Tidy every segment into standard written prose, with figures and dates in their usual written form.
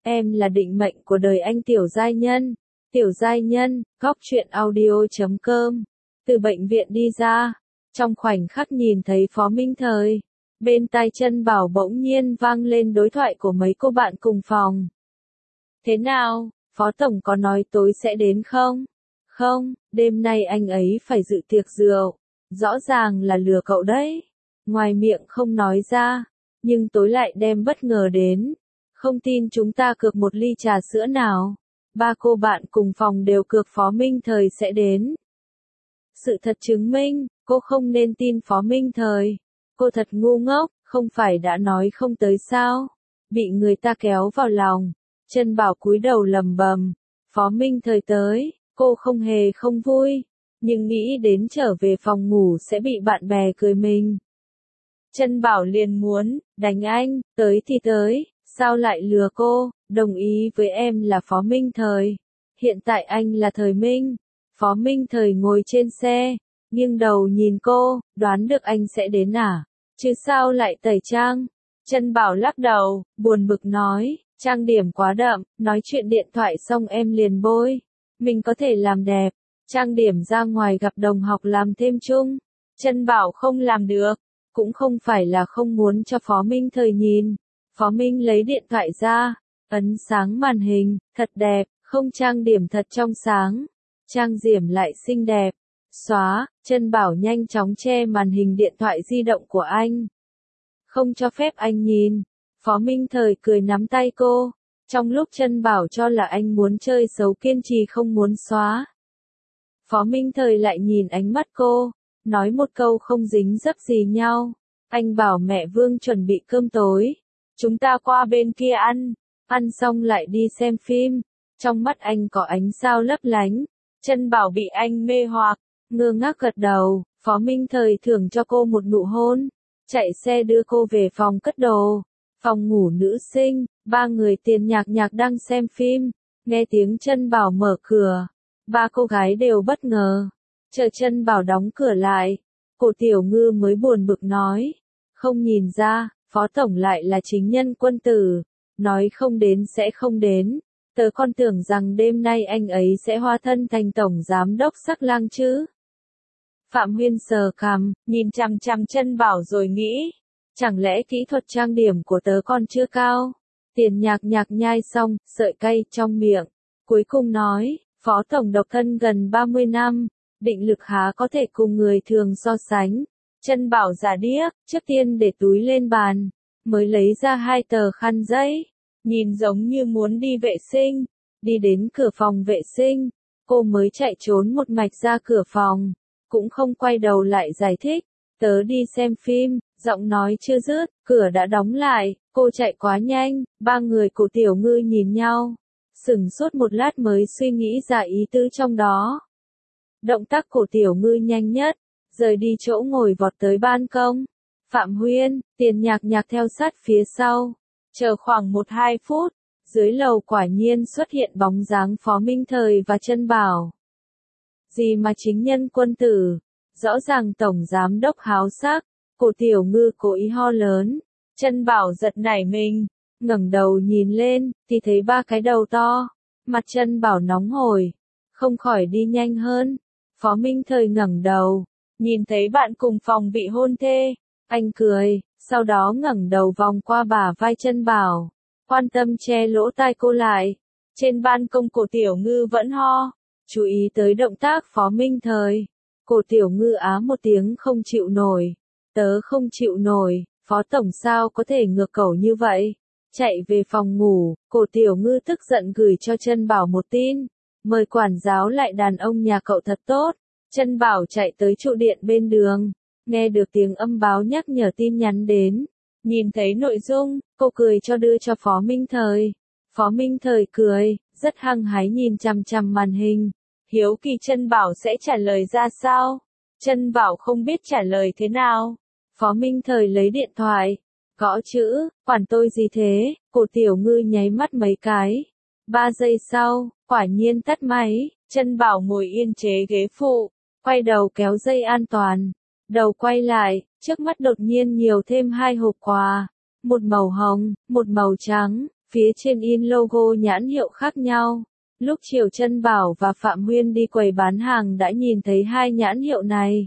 Em là định mệnh của đời anh Tiểu Giai Nhân. Tiểu Giai Nhân, góc truyện audio.com. Từ bệnh viện đi ra, trong khoảnh khắc nhìn thấy Phó Minh Thời, bên tai Trân Bảo bỗng nhiên vang lên đối thoại của mấy cô bạn cùng phòng. Thế nào, Phó Tổng có nói tối sẽ đến không? Không, đêm nay anh ấy phải dự tiệc rượu. Rõ ràng là lừa cậu đấy. Ngoài miệng không nói ra, nhưng tối lại đem bất ngờ đến. Không tin chúng ta cược một ly trà sữa nào. Ba cô bạn cùng phòng đều cược Phó Minh Thời sẽ đến. Sự thật chứng minh, cô không nên tin Phó Minh Thời. Cô thật ngu ngốc, không phải đã nói không tới sao? Bị người ta kéo vào lòng. Trân Bảo cúi đầu lầm bầm. Phó Minh Thời tới, cô không hề không vui. Nhưng nghĩ đến trở về phòng ngủ sẽ bị bạn bè cười mình. Trân Bảo liền muốn, đánh anh, tới thì tới, sao lại lừa cô, đồng ý với em là Phó Minh Thời. Hiện tại anh là Thời Minh. Phó Minh Thời ngồi trên xe, nghiêng đầu nhìn cô, đoán được anh sẽ đến à? Chứ sao lại tẩy trang? Trân Bảo lắc đầu, buồn bực nói, trang điểm quá đậm, nói chuyện điện thoại xong em liền bôi. Mình có thể làm đẹp, trang điểm ra ngoài gặp đồng học làm thêm chung. Trân Bảo không làm được, cũng không phải là không muốn cho Phó Minh Thời nhìn. Phó Minh lấy điện thoại ra, ấn sáng màn hình, thật đẹp, không trang điểm thật trong sáng. Trang điểm lại xinh đẹp. Xóa, Trân Bảo nhanh chóng che màn hình điện thoại di động của anh. Không cho phép anh nhìn. Phó Minh Thời cười nắm tay cô. Trong lúc Trân Bảo cho là anh muốn chơi xấu kiên trì không muốn xóa. Phó Minh Thời lại nhìn ánh mắt cô, nói một câu không dính dấp gì nhau. Anh bảo mẹ Vương chuẩn bị cơm tối. Chúng ta qua bên kia ăn xong lại đi xem phim. Trong mắt anh có ánh sao lấp lánh. Trân Bảo bị anh mê hoặc, ngơ ngác gật đầu. Phó Minh Thời thưởng cho cô một nụ hôn, chạy xe đưa cô về phòng cất đồ. Phòng ngủ nữ sinh, ba người Tiền Nhạc Nhạc đang xem phim, nghe tiếng Trân Bảo mở cửa. Ba cô gái đều bất ngờ. Chờ Trân Bảo đóng cửa lại, cô Tiểu Ngư mới buồn bực nói, không nhìn ra, Phó Tổng lại là chính nhân quân tử, nói không đến sẽ không đến. Tớ còn tưởng rằng đêm nay anh ấy sẽ hóa thân thành Tổng Giám đốc Sắc Lang chứ. Phạm Huyên sờ cằm, nhìn chằm chằm Trân Bảo rồi nghĩ, chẳng lẽ kỹ thuật trang điểm của tớ còn chưa cao? Tiền Nhạc Nhạc nhai xong, sợi cay trong miệng, cuối cùng nói, Phó Tổng độc thân gần 30 năm, định lực há có thể cùng người thường so sánh. Trân Bảo giả điếc, trước tiên để túi lên bàn, mới lấy ra 2 tờ khăn giấy, nhìn giống như muốn đi vệ sinh. Đi đến cửa phòng vệ sinh, cô mới chạy trốn một mạch ra cửa phòng, cũng không quay đầu lại giải thích, tớ đi xem phim. Giọng nói chưa dứt, cửa đã đóng lại, cô chạy quá nhanh, ba người của Tiểu Ngư nhìn nhau, sửng sốt một lát mới suy nghĩ ra ý tứ trong đó. Động tác của Tiểu Ngư nhanh nhất, rời đi chỗ ngồi vọt tới ban công. Phạm Huyên, Tiền Nhạc Nhạc theo sát phía sau, chờ khoảng 1-2 phút, dưới lầu quả nhiên xuất hiện bóng dáng Phó Minh Thời và Trân Bảo. Gì mà chính nhân quân tử, rõ ràng Tổng Giám đốc háo sắc. Cô Tiểu Ngư cố ý ho lớn. Trân Bảo giật nảy mình, ngẩng đầu nhìn lên, thì thấy ba cái đầu to. Mặt Trân Bảo nóng hổi, không khỏi đi nhanh hơn. Phó Minh Thời ngẩng đầu, nhìn thấy bạn cùng phòng bị hôn thê. Anh cười, sau đó ngẩng đầu vòng qua bả vai Trân Bảo, quan tâm che lỗ tai cô lại. Trên ban công cô Tiểu Ngư vẫn ho, chú ý tới động tác Phó Minh Thời. Cô Tiểu Ngư á một tiếng không chịu nổi. Tớ không chịu nổi, Phó Tổng sao có thể ngược cẩu như vậy? Chạy về phòng ngủ, cô Tiểu Ngư tức giận gửi cho Trân Bảo một tin. Mời quản giáo lại đàn ông nhà cậu thật tốt. Trân Bảo chạy tới trụ điện bên đường, nghe được tiếng âm báo nhắc nhở tin nhắn đến. Nhìn thấy nội dung, cô cười cho đưa cho Phó Minh Thời. Phó Minh Thời cười, rất hăng hái nhìn chằm chằm màn hình. Hiếu kỳ Trân Bảo sẽ trả lời ra sao? Trân Bảo không biết trả lời thế nào. Phó Minh Thời lấy điện thoại, gõ chữ, quản tôi gì thế? Cô Tiểu Ngư nháy mắt mấy cái. 3 giây sau, quả nhiên tắt máy. Trân Bảo ngồi yên chế ghế phụ, quay đầu kéo dây an toàn. Đầu quay lại, trước mắt đột nhiên nhiều thêm 2 hộp quà. Một màu hồng, một màu trắng. Phía trên in logo nhãn hiệu khác nhau. Lúc chiều Trân Bảo và Phạm Huyên đi quầy bán hàng đã nhìn thấy hai nhãn hiệu này.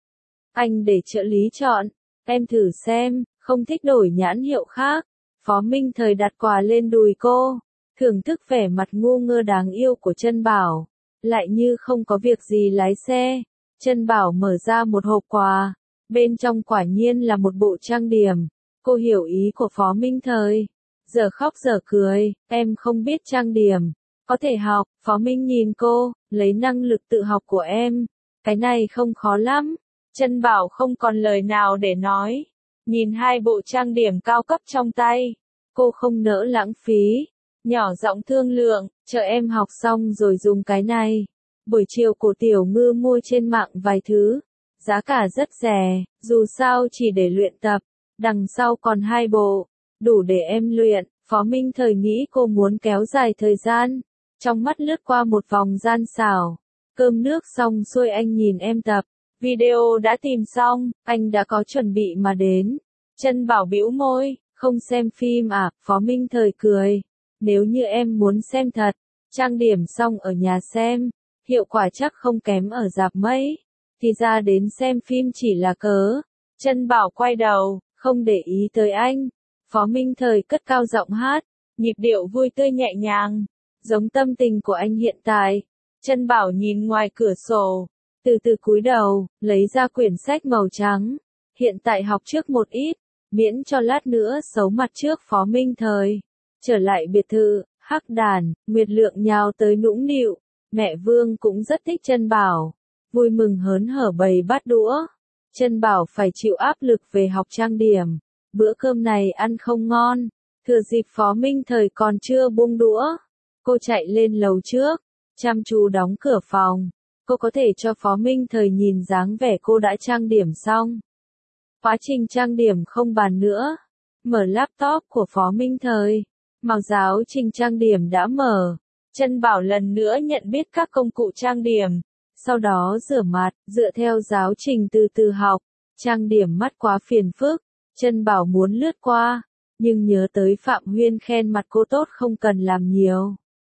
Anh để trợ lý chọn, em thử xem, không thích đổi nhãn hiệu khác. Phó Minh Thời đặt quà lên đùi cô, thưởng thức vẻ mặt ngu ngơ đáng yêu của Trân Bảo, lại như không có việc gì lái xe. Trân Bảo mở ra một hộp quà, bên trong quả nhiên là một bộ trang điểm. Cô hiểu ý của Phó Minh Thời, giờ khóc giờ cười, em không biết trang điểm, có thể học. Phó Minh nhìn cô, lấy năng lực tự học của em, cái này không khó lắm. Trân Bảo không còn lời nào để nói, nhìn hai bộ trang điểm cao cấp trong tay, cô không nỡ lãng phí, nhỏ giọng thương lượng, chờ em học xong rồi dùng cái này. Buổi chiều Cổ Tiểu Ngư mua trên mạng vài thứ, giá cả rất rẻ, dù sao chỉ để luyện tập, đằng sau còn hai bộ, đủ để em luyện. Phó Minh Thời nghĩ cô muốn kéo dài thời gian, trong mắt lướt qua một vòng gian xảo. Cơm nước xong xuôi anh nhìn em tập, video đã tìm xong, anh đã có chuẩn bị mà đến. Trân Bảo bĩu môi, không xem phim à? Phó Minh Thời cười, nếu như em muốn xem thật, trang điểm xong ở nhà xem, hiệu quả chắc không kém ở rạp mấy. Thì ra đến xem phim chỉ là cớ. Trân Bảo quay đầu, không để ý tới anh. Phó Minh Thời cất cao giọng hát, nhịp điệu vui tươi nhẹ nhàng, giống tâm tình của anh hiện tại. Trân Bảo nhìn ngoài cửa sổ, từ từ cúi đầu, lấy ra quyển sách màu trắng. Hiện tại học trước một ít, miễn cho lát nữa xấu mặt trước Phó Minh Thời. Trở lại biệt thự, Hắc Đàn, Nguyệt Lượng nhào tới nũng nịu. Mẹ Vương cũng rất thích Trân Bảo, vui mừng hớn hở bày bát đũa. Trân Bảo phải chịu áp lực về học trang điểm, bữa cơm này ăn không ngon. Thừa dịp Phó Minh Thời còn chưa buông đũa, cô chạy lên lầu trước, chăm chú đóng cửa phòng. Cô có thể cho Phó Minh Thời nhìn dáng vẻ cô đã trang điểm xong. Quá trình trang điểm không bàn nữa. Mở laptop của Phó Minh Thời, màu giáo trình trang điểm đã mở. Trân Bảo lần nữa nhận biết các công cụ trang điểm, sau đó rửa mặt, dựa theo giáo trình từ từ học. Trang điểm mắt quá phiền phức, Trân Bảo muốn lướt qua, nhưng nhớ tới Phạm Huyên khen mặt cô tốt không cần làm nhiều.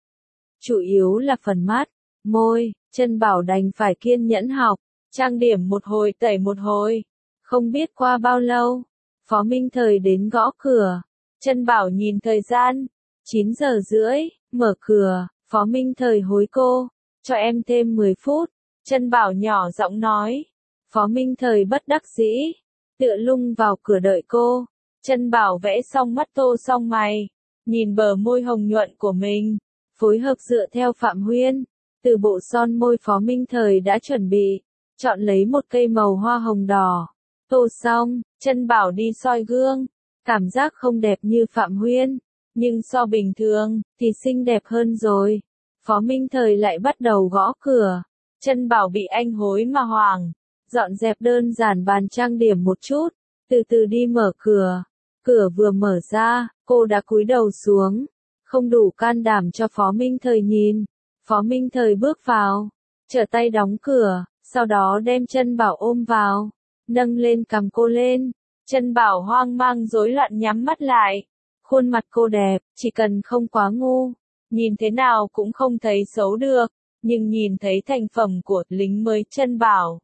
Chủ yếu là phần mắt, môi, Trân Bảo đành phải kiên nhẫn học, trang điểm một hồi tẩy một hồi. Không biết qua bao lâu, Phó Minh Thời đến gõ cửa. Trân Bảo nhìn thời gian, 9 giờ rưỡi, mở cửa. Phó Minh Thời hối cô, cho em thêm 10 phút. Trân Bảo nhỏ giọng nói. Phó Minh Thời bất đắc dĩ, tựa lưng vào cửa đợi cô. Trân Bảo vẽ xong mắt tô xong mày, nhìn bờ môi hồng nhuận của mình, phối hợp dựa theo Phạm Huyên. Từ bộ son môi Phó Minh Thời đã chuẩn bị, chọn lấy một cây màu hoa hồng đỏ. Tô xong, Trân Bảo đi soi gương, cảm giác không đẹp như Phạm Huyên, nhưng so bình thường, thì xinh đẹp hơn rồi. Phó Minh Thời lại bắt đầu gõ cửa. Trân Bảo bị anh hối mà hoảng, dọn dẹp đơn giản bàn trang điểm một chút, từ từ đi mở cửa. Cửa vừa mở ra, cô đã cúi đầu xuống, không đủ can đảm cho Phó Minh Thời nhìn. Phó Minh Thời bước vào, trở tay đóng cửa, sau đó đem Trân Bảo ôm vào, nâng lên cầm cô lên. Trân Bảo hoang mang rối loạn nhắm mắt lại. Khuôn mặt cô đẹp, chỉ cần không quá ngu, nhìn thế nào cũng không thấy xấu được, nhưng nhìn thấy thành phẩm của lính mới Trân Bảo.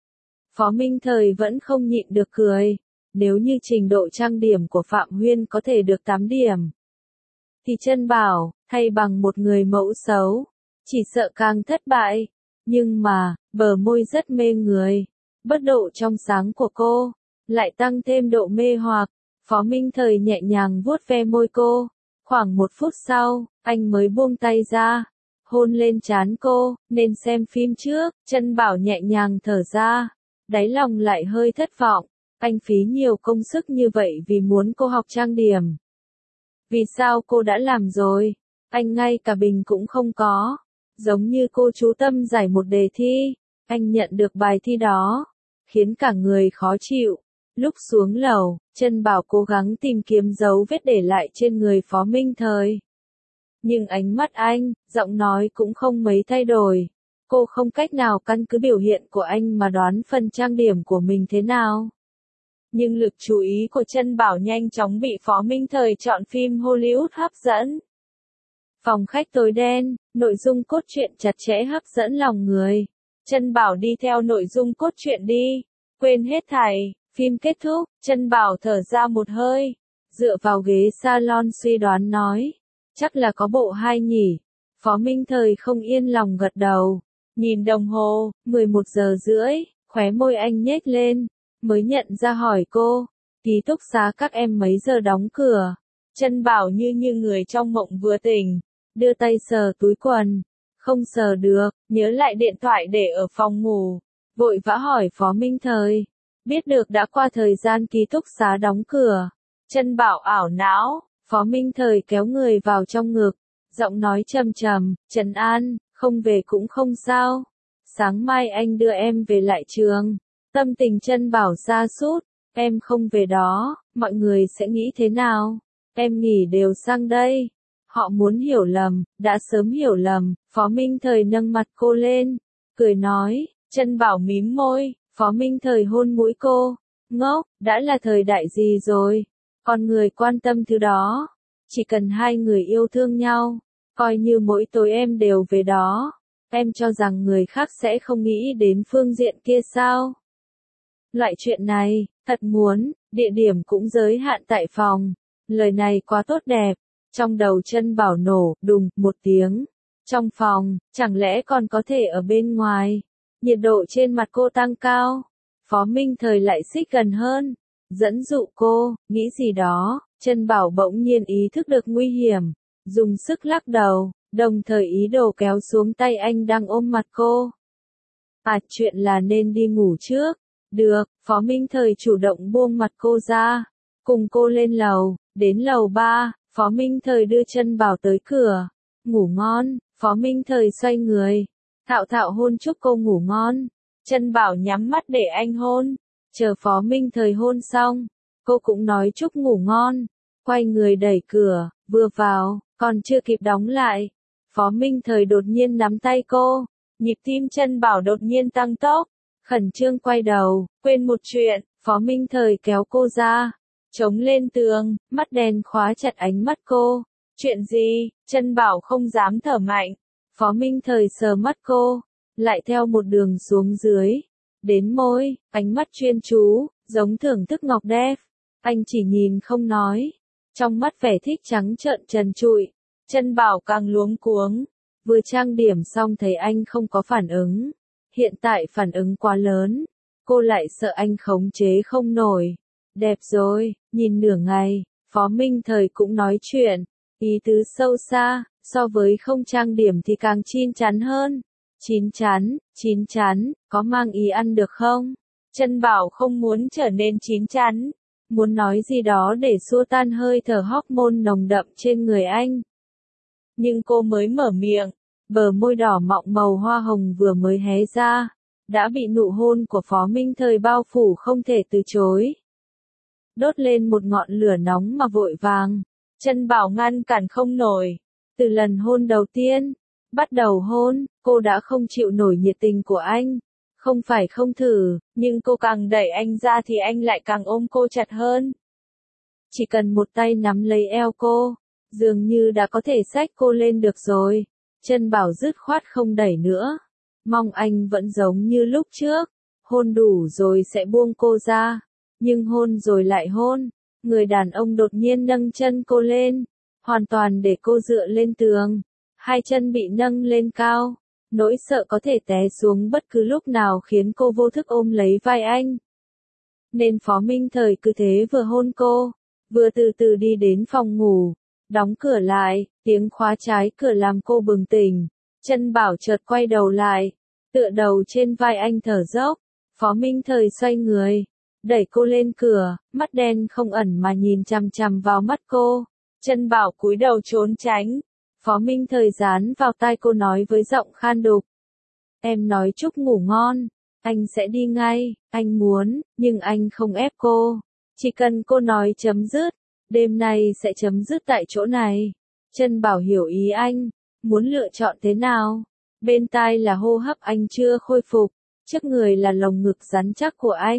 Phó Minh Thời vẫn không nhịn được cười, nếu như trình độ trang điểm của Phạm Huyên có thể được 8 điểm, thì Trân Bảo, thay bằng một người mẫu xấu, chỉ sợ càng thất bại. Nhưng mà, bờ môi rất mê người, bất độ trong sáng của cô, lại tăng thêm độ mê hoặc. Phó Minh Thời nhẹ nhàng vuốt ve môi cô. Khoảng 1 phút sau, anh mới buông tay ra, hôn lên trán cô. Nên xem phim trước. Trân Bảo nhẹ nhàng thở ra, đáy lòng lại hơi thất vọng. Anh phí nhiều công sức như vậy vì muốn cô học trang điểm. Vì sao cô đã làm rồi, anh ngay cả bình cũng không có. Giống như cô chú tâm giải một đề thi, anh nhận được bài thi đó, khiến cả người khó chịu. Lúc xuống lầu, Trân Bảo cố gắng tìm kiếm dấu vết để lại trên người Phó Minh Thời. Nhưng ánh mắt anh, giọng nói cũng không mấy thay đổi. Cô không cách nào căn cứ biểu hiện của anh mà đoán phần trang điểm của mình thế nào. Nhưng lực chú ý của Trân Bảo nhanh chóng bị Phó Minh Thời chọn phim Hollywood hấp dẫn. Phòng khách tối đen, nội dung cốt truyện chặt chẽ hấp dẫn lòng người. Trân Bảo đi theo nội dung cốt truyện đi, quên hết thảy. Phim kết thúc, Trân Bảo thở ra một hơi, dựa vào ghế salon suy đoán nói, chắc là có bộ 2 nhỉ. Phó Minh Thời không yên lòng gật đầu, nhìn đồng hồ, 11 giờ rưỡi, khóe môi anh nhếch lên, mới nhận ra hỏi cô, ký túc xá các em mấy giờ đóng cửa. Trân Bảo như người trong mộng vừa tỉnh, đưa tay sờ túi quần, không sờ được, nhớ lại điện thoại để ở phòng ngủ, vội vã hỏi Phó Minh Thời, biết được đã qua thời gian ký túc xá đóng cửa. Trân Bảo ảo não, Phó Minh Thời kéo người vào trong ngực, giọng nói trầm trầm, trấn an, không về cũng không sao. Sáng mai anh đưa em về lại trường. Tâm tình Trân Bảo sa sút, em không về đó, mọi người sẽ nghĩ thế nào? Em nghỉ đều sang đây. Họ muốn hiểu lầm, đã sớm hiểu lầm. Phó Minh Thời nâng mặt cô lên, cười nói, Trân Bảo mím môi, Phó Minh Thời hôn mũi cô. Ngốc, đã là thời đại gì rồi? Con người quan tâm thứ đó. Chỉ cần hai người yêu thương nhau, coi như mỗi tối em đều về đó. Em cho rằng người khác sẽ không nghĩ đến phương diện kia sao? Loại chuyện này, thật muốn, địa điểm cũng giới hạn tại phòng. Lời này quá tốt đẹp. Trong đầu Trân Bảo nổ, đùng, một tiếng. Trong phòng, chẳng lẽ còn có thể ở bên ngoài? Nhiệt độ trên mặt cô tăng cao. Phó Minh Thời lại xích gần hơn, dẫn dụ cô, nghĩ gì đó. Trân Bảo bỗng nhiên ý thức được nguy hiểm, dùng sức lắc đầu, đồng thời ý đồ kéo xuống tay anh đang ôm mặt cô. Chuyện là nên đi ngủ trước. Được, Phó Minh Thời chủ động buông mặt cô ra, cùng cô lên lầu, đến lầu 3, Phó Minh Thời đưa Trân Bảo tới cửa. Ngủ ngon, Phó Minh Thời xoay người, thạo thạo hôn chúc cô ngủ ngon. Trân Bảo nhắm mắt để anh hôn, chờ Phó Minh Thời hôn xong, cô cũng nói chúc ngủ ngon, quay người đẩy cửa, vừa vào, còn chưa kịp đóng lại. Phó Minh Thời đột nhiên nắm tay cô, nhịp tim Trân Bảo đột nhiên tăng tốc, khẩn trương quay đầu, quên một chuyện, Phó Minh Thời kéo cô ra, chống lên tường, mắt đen khóa chặt ánh mắt cô. Chuyện gì? Trân Bảo không dám thở mạnh. Phó Minh Thời sờ mắt cô, lại theo một đường xuống dưới, đến môi, ánh mắt chuyên chú, giống thưởng thức ngọc đẹp. Anh chỉ nhìn không nói, trong mắt vẻ thích trắng trợn trần trụi. Trân Bảo càng luống cuống, vừa trang điểm xong thấy anh không có phản ứng. Hiện tại phản ứng quá lớn, cô lại sợ anh khống chế không nổi. Đẹp rồi, nhìn nửa ngày, Phó Minh Thời cũng nói chuyện, ý tứ sâu xa, so với không trang điểm thì càng chín chắn hơn. Chín chắn, có mang ý ăn được không? Trân Bảo không muốn trở nên chín chắn, muốn nói gì đó để xua tan hơi thở hormone nồng đậm trên người anh. Nhưng cô mới mở miệng, bờ môi đỏ mọng màu hoa hồng vừa mới hé ra, đã bị nụ hôn của Phó Minh Thời bao phủ không thể từ chối. Đốt lên một ngọn lửa nóng mà vội vàng, Trân Bảo ngăn cản không nổi. Từ lần hôn đầu tiên, bắt đầu hôn, cô đã không chịu nổi nhiệt tình của anh. Không phải không thử, nhưng cô càng đẩy anh ra thì anh lại càng ôm cô chặt hơn. Chỉ cần một tay nắm lấy eo cô, dường như đã có thể xách cô lên được rồi. Trân Bảo dứt khoát không đẩy nữa. Mong anh vẫn giống như lúc trước, hôn đủ rồi sẽ buông cô ra. Nhưng hôn rồi lại hôn, người đàn ông đột nhiên nâng chân cô lên, hoàn toàn để cô dựa lên tường. Hai chân bị nâng lên cao, nỗi sợ có thể té xuống bất cứ lúc nào khiến cô vô thức ôm lấy vai anh. Nên Phó Minh Thời cứ thế vừa hôn cô, vừa từ từ đi đến phòng ngủ, đóng cửa lại, tiếng khóa trái cửa làm cô bừng tỉnh. Trân Bảo chợt quay đầu lại, tựa đầu trên vai anh thở dốc. Phó Minh Thời xoay người, đẩy cô lên cửa, mắt đen không ẩn mà nhìn chằm chằm vào mắt cô. Trân Bảo cúi đầu trốn tránh. Phó Minh Thời dán vào tai cô nói với giọng khan đục. Em nói chúc ngủ ngon, anh sẽ đi ngay, anh muốn, nhưng anh không ép cô. Chỉ cần cô nói chấm dứt, đêm nay sẽ chấm dứt tại chỗ này. Trân Bảo hiểu ý anh, muốn lựa chọn thế nào. Bên tai là hô hấp anh chưa khôi phục, trước người là lồng ngực rắn chắc của anh.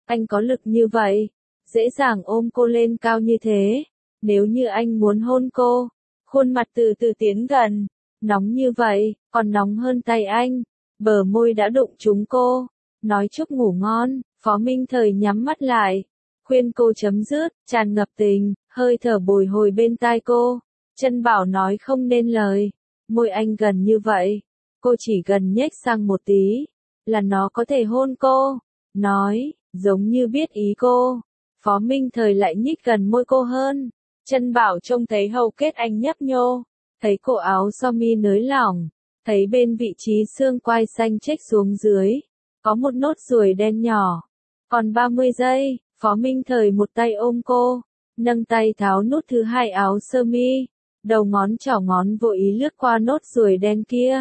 Anh có lực như vậy, dễ dàng ôm cô lên cao như thế. Nếu như anh muốn hôn cô, khuôn mặt từ từ tiến gần, nóng như vậy, còn nóng hơn tay anh, bờ môi đã đụng trúng cô. Nói chúc ngủ ngon, Phó Minh Thời nhắm mắt lại, khuyên cô chấm dứt, tràn ngập tình, hơi thở bồi hồi bên tai cô. Chân Bảo nói không nên lời, môi anh gần như vậy, cô chỉ gần nhếch sang một tí, là nó có thể hôn cô. Nói, giống như biết ý cô. Phó Minh Thời lại nhích gần môi cô hơn. Chân Bảo trông thấy hầu kết anh nhấp nhô, thấy cổ áo sơ mi nới lỏng, thấy bên vị trí xương quai xanh chếch xuống dưới, có một nốt ruồi đen nhỏ. Còn 30 giây, Phó Minh Thời một tay ôm cô, nâng tay tháo nút thứ hai áo sơ mi, đầu ngón trỏ ngón vô ý lướt qua nốt ruồi đen kia.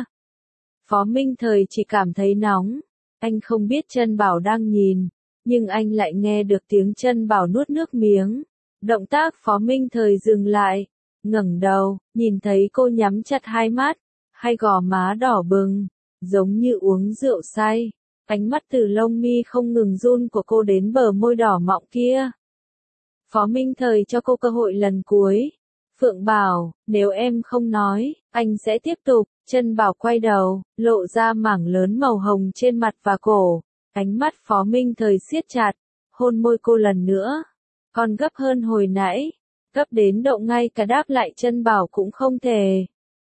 Phó Minh Thời chỉ cảm thấy nóng, anh không biết Chân Bảo đang nhìn, nhưng anh lại nghe được tiếng Chân Bảo nuốt nước miếng. Động tác Phó Minh Thời dừng lại, ngẩng đầu, nhìn thấy cô nhắm chặt hai mắt, hai gò má đỏ bừng, giống như uống rượu say. Ánh mắt từ lông mi không ngừng run của cô đến bờ môi đỏ mọng kia. Phó Minh Thời cho cô cơ hội lần cuối. Phượng Bảo, nếu em không nói, anh sẽ tiếp tục. Chân Bảo quay đầu, lộ ra mảng lớn màu hồng trên mặt và cổ. Ánh mắt Phó Minh Thời siết chặt, hôn môi cô lần nữa. Còn gấp hơn hồi nãy, gấp đến độ ngay cả đáp lại Chân Bảo cũng không thể.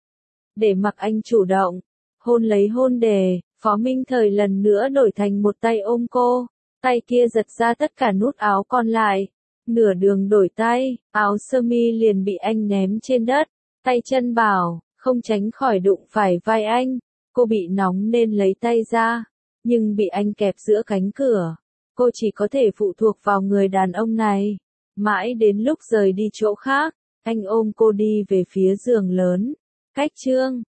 Để mặc anh chủ động, hôn lấy hôn đề, Phó Minh Thời lần nữa đổi thành một tay ôm cô, tay kia giật ra tất cả nút áo còn lại. Nửa đường đổi tay, áo sơ mi liền bị anh ném trên đất, tay Chân Bảo không tránh khỏi đụng phải vai anh. Cô bị nóng nên lấy tay ra, nhưng bị anh kẹp giữa cánh cửa. Cô chỉ có thể phụ thuộc vào người đàn ông này. Mãi đến lúc rời đi chỗ khác, anh ôm cô đi về phía giường lớn. Cách chương